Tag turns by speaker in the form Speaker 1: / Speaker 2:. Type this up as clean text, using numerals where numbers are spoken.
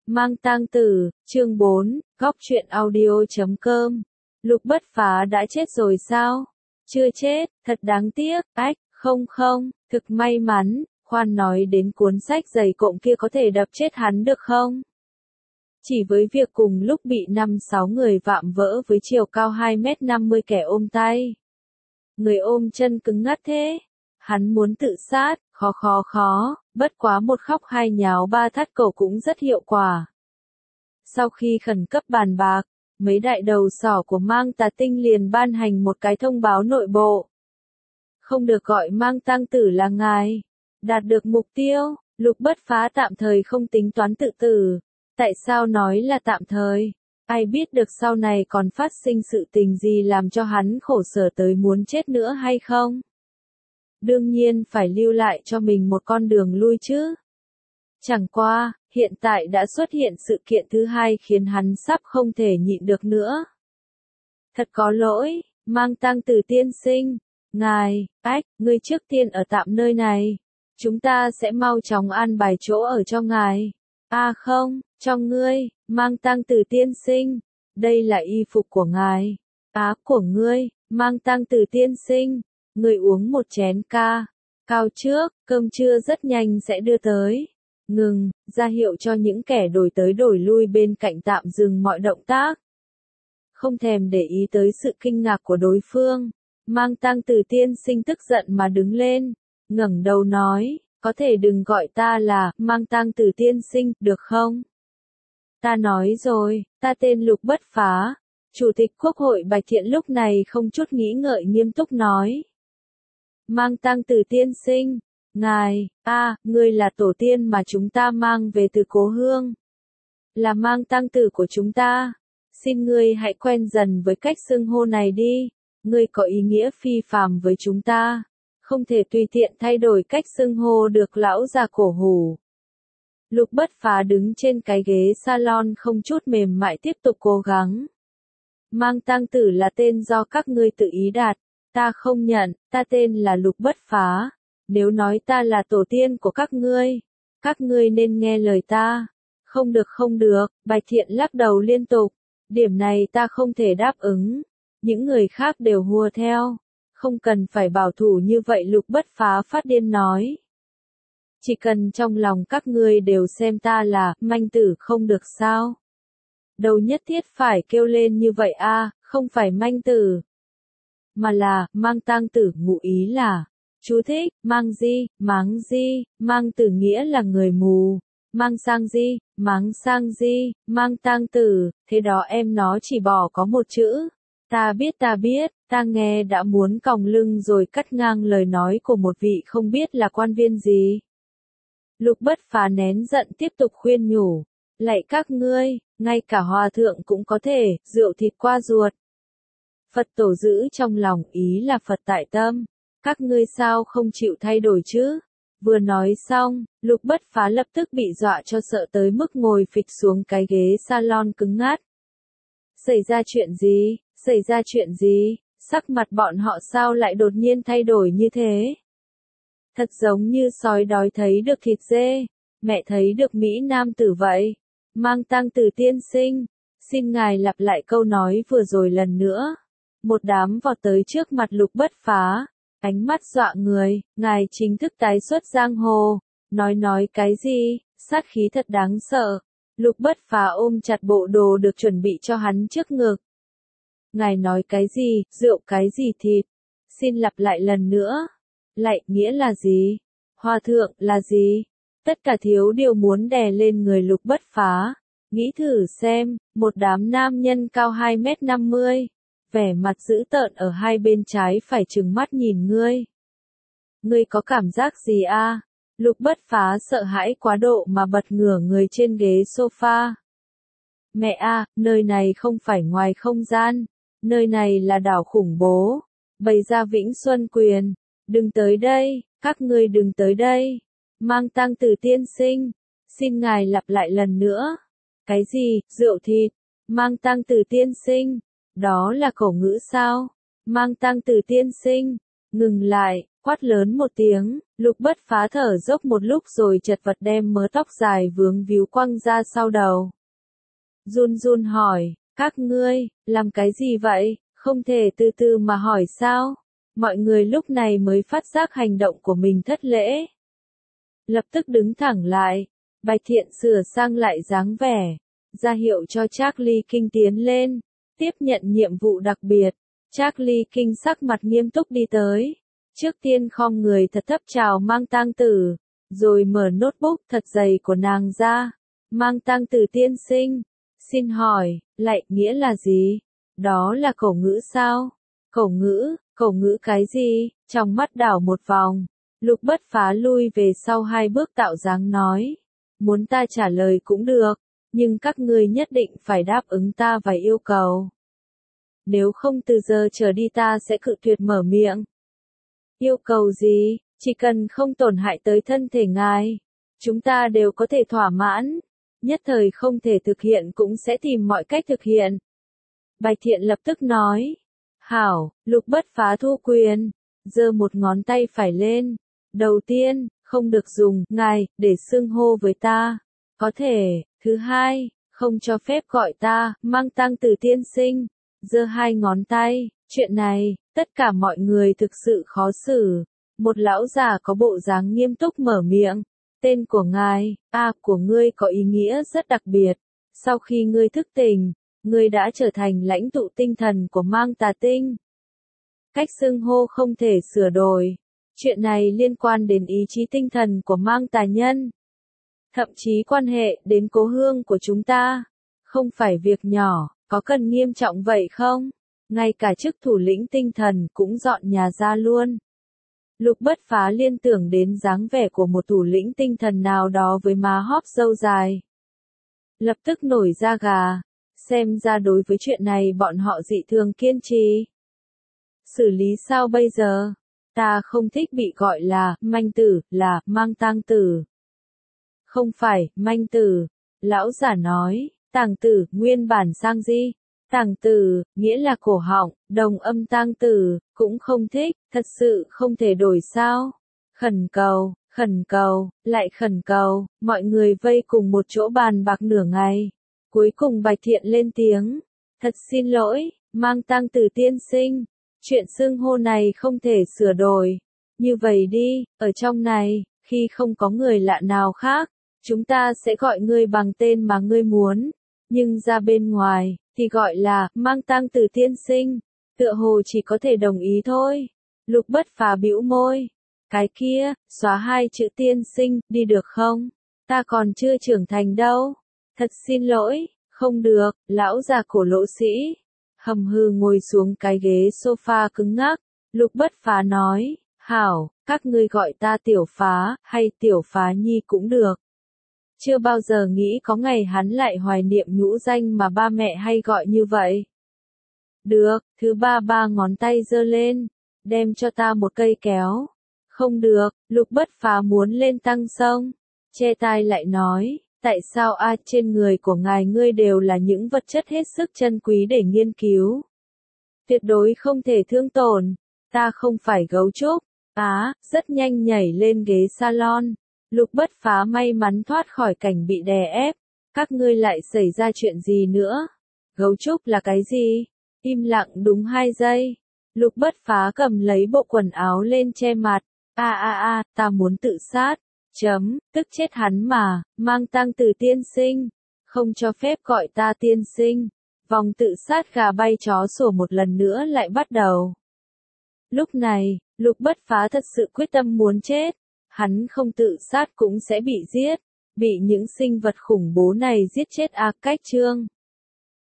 Speaker 1: Mang tang tử, chương 4, góc truyện audio.com. Lục Bất Phá đã chết rồi sao? Chưa chết, thật đáng tiếc, không, thực may mắn, khoan nói đến cuốn sách dày cộm kia có thể đập chết hắn được không? Chỉ với việc cùng lúc bị 5-6 người vạm vỡ với chiều cao 2m50 kẻ ôm tay. Người ôm chân cứng ngắc thế. Hắn muốn tự sát, khó, bất quá một khóc hai nháo ba thắt cổ cũng rất hiệu quả. Sau khi khẩn cấp bàn bạc, mấy đại đầu sỏ của Mang Tà Tinh liền ban hành một cái thông báo nội bộ. Không được gọi Mang tang tử là ngài. Đạt được mục tiêu, Lục Bất Phá tạm thời không tính toán tự tử. Tại sao nói là tạm thời? Ai biết được sau này còn phát sinh sự tình gì làm cho hắn khổ sở tới muốn chết nữa hay không? Đương nhiên phải lưu lại cho mình một con đường lui chứ. Chẳng qua, hiện tại đã xuất hiện sự kiện thứ hai khiến hắn sắp không thể nhịn được nữa. Thật có lỗi, Mang tang tử tiên sinh. Ngài, ngươi trước tiên ở tạm nơi này. Chúng ta sẽ mau chóng an bài chỗ ở cho ngài. Không, cho ngươi, Mang tang tử tiên sinh. Đây là y phục của ngài. Của ngươi, Mang tang tử tiên sinh. Ngươi uống một chén cao trước, cơm trưa rất nhanh sẽ đưa tới. Ngừng, ra hiệu cho những kẻ đổi tới đổi lui bên cạnh tạm dừng mọi động tác. Không thèm để ý tới sự kinh ngạc của đối phương, Mang tang tử tiên sinh tức giận mà đứng lên, ngẩng đầu nói, có thể đừng gọi ta là Mang tang tử tiên sinh, được không? Ta nói rồi, ta tên Lục Bất Phá. Chủ tịch Quốc hội Bạch Thiện lúc này không chút nghĩ ngợi nghiêm túc nói. Mang tang tử tiên sinh, ngài, ngươi là tổ tiên mà chúng ta mang về từ cố hương. Là mang tang tử của chúng ta. Xin ngươi hãy quen dần với cách xưng hô này đi. Ngươi có ý nghĩa phi phàm với chúng ta. Không thể tùy tiện thay đổi cách xưng hô được, lão già cổ hủ. Lục Bất Phá đứng trên cái ghế salon không chút mềm mại tiếp tục cố gắng. Mang tang tử là tên do các ngươi tự ý đặt. Ta không nhận, ta tên là Lục Bất Phá. Nếu nói ta là tổ tiên của các ngươi nên nghe lời ta. Không được, Bạch Thiện lắc đầu liên tục. Điểm này ta không thể đáp ứng. Những người khác đều hùa theo. Không cần phải bảo thủ như vậy, Lục Bất Phá phát điên nói. Chỉ cần trong lòng các ngươi đều xem ta là manh tử không được sao? Đâu nhất thiết phải kêu lên như vậy không phải manh tử. Mà là, Mang tang tử, ngụ ý là, chú thích, Mang di, máng di, Mang tử nghĩa là người mù, Mang sang di, máng sang di, Mang tang tử, thế đó em nó chỉ bỏ có một chữ. Ta biết, ta nghe đã muốn còng lưng rồi cắt ngang lời nói của một vị không biết là quan viên gì. Lục Bất Phá nén giận tiếp tục khuyên nhủ, lạy các ngươi, ngay cả hòa thượng cũng có thể, rượu thịt qua ruột. Phật tổ giữ trong lòng, ý là Phật tại tâm. Các ngươi sao không chịu thay đổi chứ? Vừa nói xong, Lục Bất Phá lập tức bị dọa cho sợ tới mức ngồi phịch xuống cái ghế salon cứng ngắc. Xảy ra chuyện gì? Sắc mặt bọn họ sao lại đột nhiên thay đổi như thế? Thật giống như sói đói thấy được thịt dê, mẹ thấy được Mỹ Nam tử vậy. Mang tang tử tiên sinh, xin ngài lặp lại câu nói vừa rồi lần nữa. Một đám vọt tới trước mặt Lục Bất Phá, ánh mắt dọa người, ngài chính thức tái xuất giang hồ. Nói cái gì, sát khí thật đáng sợ. Lục Bất Phá ôm chặt bộ đồ được chuẩn bị cho hắn trước ngực. Ngài nói cái gì, rượu cái gì thịt? Xin lặp lại lần nữa. Lạy, nghĩa là gì? Hòa thượng, là gì? Tất cả thiếu điều muốn đè lên người Lục Bất Phá. Nghĩ thử xem, một đám nam nhân cao 2m50. Vẻ mặt dữ tợn ở hai bên trái phải trừng mắt nhìn ngươi. Ngươi có cảm giác gì Lục Bất Phá sợ hãi quá độ mà bật ngửa người trên ghế sofa. Mẹ nơi này không phải ngoài không gian. Nơi này là đảo khủng bố. Bày ra Vĩnh Xuân Quyền. Đừng tới đây, các ngươi đừng tới đây. Mang tang tử tiên sinh. Xin ngài lặp lại lần nữa. Cái gì, rượu thịt? Mang tang tử tiên sinh. Đó là cổ ngữ sao? Mang tang tử tiên sinh. Ngừng lại, quát lớn một tiếng, Lục Bất Phá thở dốc một lúc rồi chật vật đem mớ tóc dài vướng víu quăng ra sau đầu. Run run hỏi, các ngươi, làm cái gì vậy, không thể từ từ mà hỏi sao? Mọi người lúc này mới phát giác hành động của mình thất lễ. Lập tức đứng thẳng lại, Bạch Thiện sửa sang lại dáng vẻ, ra hiệu cho Charlie King tiến lên, tiếp nhận nhiệm vụ đặc biệt. Charlie King sắc mặt nghiêm túc đi tới, trước tiên khom người thật thấp chào Mang Tang Tử, rồi mở notebook thật dày của nàng ra. Mang Tang Tử tiên sinh, xin hỏi, lại nghĩa là gì? Đó là cổ ngữ sao? Cổ ngữ cái gì? Trong mắt đảo một vòng, Lục Bất Phá lui về sau 2 bước tạo dáng nói, muốn ta trả lời cũng được, nhưng các ngươi nhất định phải đáp ứng ta vài yêu cầu. Nếu không từ giờ trở đi ta sẽ cự tuyệt mở miệng. Yêu cầu gì? Chỉ cần không tổn hại tới thân thể ngài, chúng ta đều có thể thỏa mãn. Nhất thời không thể thực hiện cũng sẽ tìm mọi cách thực hiện. Bạch Thiện lập tức nói. Hảo, Lục Bất Phá thu quyền, giơ một ngón tay phải lên. Đầu tiên, không được dùng ngài để xưng hô với ta. Có thể, thứ hai, không cho phép gọi ta Mang Tang Tử tiên sinh. Giơ 2 ngón tay, chuyện này, tất cả mọi người thực sự khó xử. Một lão già có bộ dáng nghiêm túc mở miệng. Tên của ngài, của ngươi có ý nghĩa rất đặc biệt. Sau khi ngươi thức tỉnh, ngươi đã trở thành lãnh tụ tinh thần của Mang Tà Tinh. Cách xưng hô không thể sửa đổi. Chuyện này liên quan đến ý chí tinh thần của Mang Tà Nhân. Thậm chí quan hệ đến cố hương của chúng ta. Không phải việc nhỏ, có cần nghiêm trọng vậy không? Ngay cả chức thủ lĩnh tinh thần cũng dọn nhà ra luôn. Lục Bất Phá liên tưởng đến dáng vẻ của một thủ lĩnh tinh thần nào đó với má hóp râu dài. Lập tức nổi da gà, xem ra đối với chuyện này bọn họ dị thường kiên trì. Xử lý sao bây giờ? Ta không thích bị gọi là manh tử, là Mang Tang Tử. Không phải, manh tử. Lão giả nói, Tàng Tử, nguyên bản sang gì? Tàng Tử, nghĩa là cổ họng, đồng âm Tang Tử, cũng không thích, thật sự không thể đổi sao? Khẩn cầu, lại khẩn cầu, mọi người vây cùng một chỗ bàn bạc nửa ngày. Cuối cùng Bạch Thiện lên tiếng, thật xin lỗi, Mang Tang Tử tiên sinh, chuyện xưng hô này không thể sửa đổi. Như vậy đi, ở trong này, khi không có người lạ nào khác, chúng ta sẽ gọi ngươi bằng tên mà ngươi muốn, nhưng ra bên ngoài, thì gọi là Mang Tang Tử tiên sinh, tựa hồ chỉ có thể đồng ý thôi. Lục Bất Phá bĩu môi, cái kia, xóa 2 chữ tiên sinh, đi được không? Ta còn chưa trưởng thành đâu. Thật xin lỗi, không được, lão già cổ lỗ sĩ. Hầm hừ ngồi xuống cái ghế sofa cứng ngắc, Lục Bất Phá nói, hảo, các ngươi gọi ta Tiểu Phá, hay Tiểu Phá Nhi cũng được. Chưa bao giờ nghĩ có ngày hắn lại hoài niệm nhũ danh mà ba mẹ hay gọi như vậy. Được, thứ ba ngón tay giơ lên, đem cho ta một cây kéo. Không được, Lục Bất Phá muốn lên tăng sông. Che tai lại nói, tại sao trên người của ngài ngươi đều là những vật chất hết sức chân quý để nghiên cứu. Tuyệt đối không thể thương tổn, ta không phải gấu trúc. Rất nhanh nhảy lên ghế salon. Lục Bất Phá may mắn thoát khỏi cảnh bị đè ép. Các ngươi lại xảy ra chuyện gì nữa? Gấu trúc là cái gì? Im lặng đúng 2 giây. Lục Bất Phá cầm lấy bộ quần áo lên che mặt. Ta muốn tự sát. Tức chết hắn mà, Mang Tang Tử tiên sinh. Không cho phép gọi ta tiên sinh. Vòng tự sát gà bay chó sủa một lần nữa lại bắt đầu. Lúc này, Lục Bất Phá thật sự quyết tâm muốn chết. Hắn không tự sát cũng sẽ bị giết. Bị những sinh vật khủng bố này giết chết cách chương.